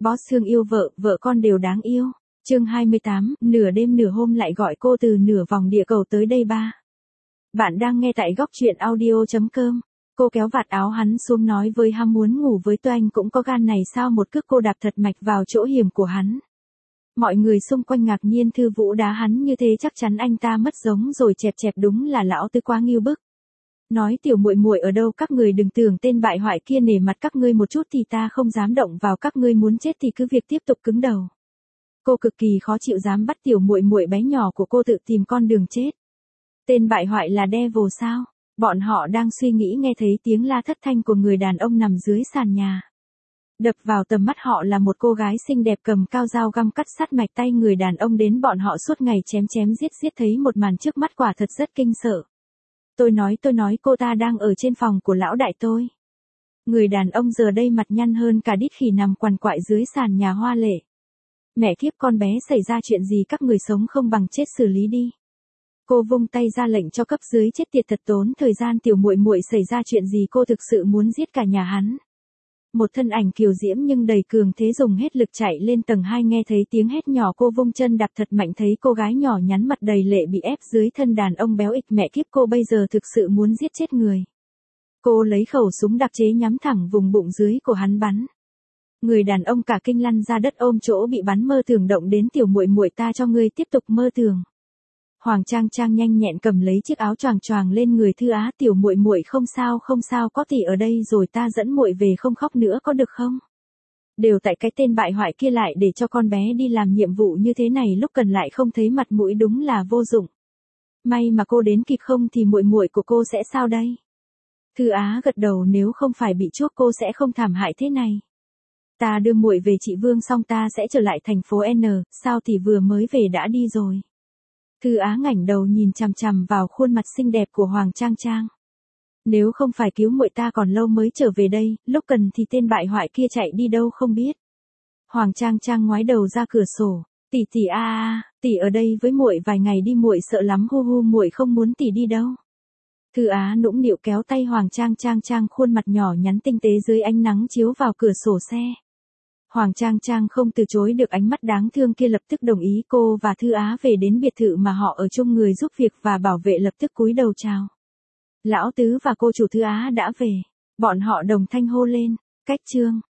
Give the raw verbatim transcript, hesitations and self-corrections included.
Boss thương yêu vợ, vợ con đều đáng yêu. Chương hai mươi tám, nửa đêm nửa hôm lại gọi cô từ nửa vòng địa cầu tới đây ba. Bạn đang nghe tại góc truyện audio chấm com. Cô kéo vạt áo hắn xuống nói với ham muốn ngủ với tôi anh cũng có gan này sao, một cước cô đạp thật mạch vào chỗ hiểm của hắn. Mọi người xung quanh ngạc nhiên, Thư Vũ đá hắn như thế chắc chắn anh ta mất giống rồi, chẹp chẹp đúng là lão tứ quá nghiêu bức. Nói tiểu muội muội ở đâu, các người đừng tưởng tên bại hoại kia nể mặt các ngươi một chút thì ta không dám động vào, các ngươi muốn chết thì cứ việc tiếp tục cứng đầu. Cô cực kỳ khó chịu, dám bắt tiểu muội muội bé nhỏ của cô tự tìm con đường chết. Tên bại hoại là devil sao? Bọn họ đang suy nghĩ nghe thấy tiếng la thất thanh của người đàn ông nằm dưới sàn nhà. Đập vào tầm mắt họ là một cô gái xinh đẹp cầm cao dao găm cắt sát mạch tay người đàn ông đến bọn họ suốt ngày chém chém giết giết, thấy một màn trước mắt quả thật rất kinh sợ. Tôi nói tôi nói cô ta đang ở trên phòng của lão đại tôi. Người đàn ông giờ đây mặt nhăn hơn cả đít khỉ nằm quằn quại dưới sàn nhà hoa lệ. Mẹ kiếp, con bé xảy ra chuyện gì, các người sống không bằng chết xử lý đi. Cô vung tay ra lệnh cho cấp dưới chết tiệt thật tốn thời gian, tiểu muội muội xảy ra chuyện gì, cô thực sự muốn giết cả nhà hắn. Một thân ảnh kiều diễm nhưng đầy cường thế dùng hết lực chạy lên tầng hai, nghe thấy tiếng hét nhỏ cô vung chân đạp thật mạnh, thấy cô gái nhỏ nhắn mặt đầy lệ bị ép dưới thân đàn ông béo ịch, mẹ kiếp, cô bây giờ thực sự muốn giết chết người. Cô lấy khẩu súng đặc chế nhắm thẳng vùng bụng dưới của hắn bắn. Người đàn ông cả kinh lăn ra đất ôm chỗ bị bắn, mơ tưởng động đến tiểu muội muội ta cho ngươi tiếp tục mơ tưởng. Hoàng Trang Trang nhanh nhẹn cầm lấy chiếc áo choàng choàng lên người Thư Á, tiểu muội muội không sao không sao, có tỷ ở đây rồi, ta dẫn muội về không khóc nữa có được không? Đều tại cái tên bại hoại kia lại để cho con bé đi làm nhiệm vụ như thế này, lúc cần lại không thấy mặt mũi, đúng là vô dụng. May mà cô đến kịp, không thì muội muội của cô sẽ sao đây? Thư Á gật đầu, nếu không phải bị chuốc cô sẽ không thảm hại thế này. Ta đưa muội về chị Vương xong ta sẽ trở lại thành phố N, sao tỷ vừa mới về đã đi rồi? Thư Á ngảnh đầu nhìn chằm chằm vào khuôn mặt xinh đẹp của Hoàng Trang Trang. Nếu không phải cứu muội ta còn lâu mới trở về đây, lúc cần thì tên bại hoại kia chạy đi đâu không biết. Hoàng Trang Trang ngoái đầu ra cửa sổ, tỷ tỷ a a, tỷ ở đây với muội vài ngày đi, muội sợ lắm, hu hu, muội không muốn tỷ đi đâu. Thư Á nũng nịu kéo tay Hoàng Trang Trang, Trang khuôn mặt nhỏ nhắn tinh tế dưới ánh nắng chiếu vào cửa sổ xe. Hoàng Trang Trang không từ chối được ánh mắt đáng thương kia, lập tức đồng ý. Cô và Thư Á về đến biệt thự mà họ ở chung, người giúp việc và bảo vệ lập tức cúi đầu chào. Lão tứ và cô chủ Thư Á đã về. Bọn họ đồng thanh hô lên, cách trương.